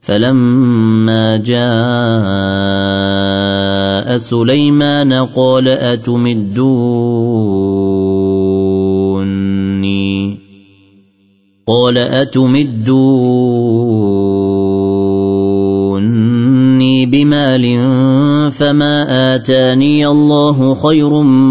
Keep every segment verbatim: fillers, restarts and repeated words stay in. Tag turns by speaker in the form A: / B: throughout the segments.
A: فلما جاء سليمان قال أتمدوني قال أتمدوني بمال فما آتاني الله خير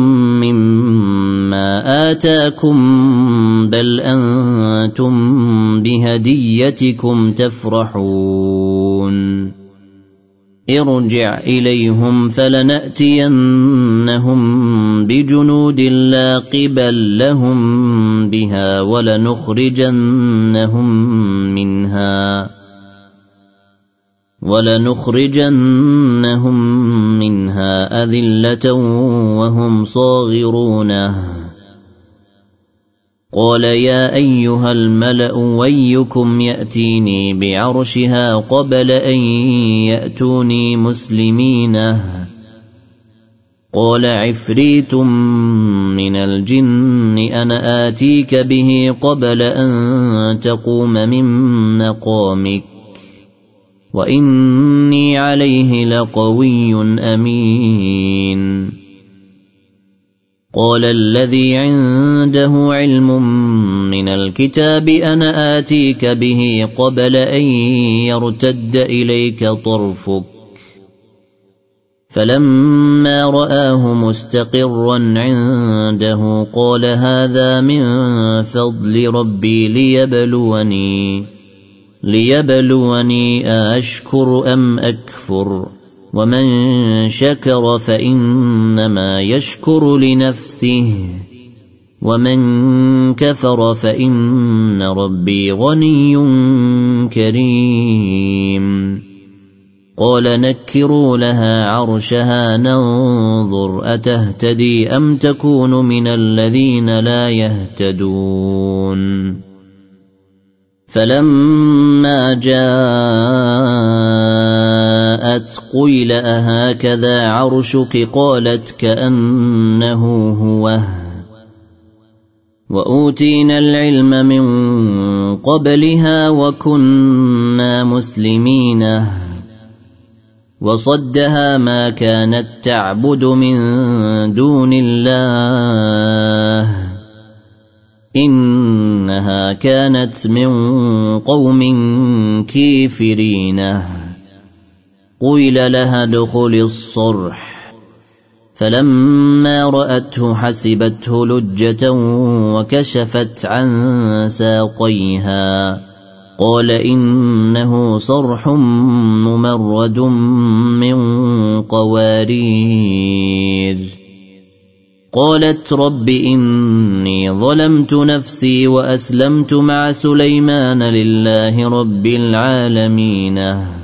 A: مما آتاكم بل أنتم بهديتكم تفرحون ارجع إليهم فلنأتينهم بجنود لا قبل لهم بها ولنخرجنهم منها ولنخرجنهم منها أذلة وهم صاغرون. قال يا أيها الملأ ويكم يأتيني بعرشها قبل أن يأتوني مسلمين. قال عفريت من الجن أنا آتيك به قبل أن تقوم من مقامك وإني عليه لقوي أمين. قال الذي عنده علم من الكتاب أنا آتيك به قبل أن يرتد إليك طرفك فلما رآه مستقرا عنده قال هذا من فضل ربي ليبلوني ليبلوني أشكر أم أكفر ومن شكر فإنما يشكر لنفسه ومن كفر فإن ربي غني كريم. قال نكروا لها عرشها ننظر أتهتدي أم تكون من الذين لا يهتدون. فلما جاءت قيل أهكذا عرشك قالت كأنه هو وأوتينا العلم من قبلها وكنا مسلمين. وصدها ما كانت تعبد من دون الله إنها كانت من قوم كافرين. قيل لها ادخل الصرح فلما رأته حسبته لجة وكشفت عن ساقيها قال إنه صرح ممرد من قوارير. قالت رب إني ظلمت نفسي وأسلمت مع سليمان لله رب العالمين.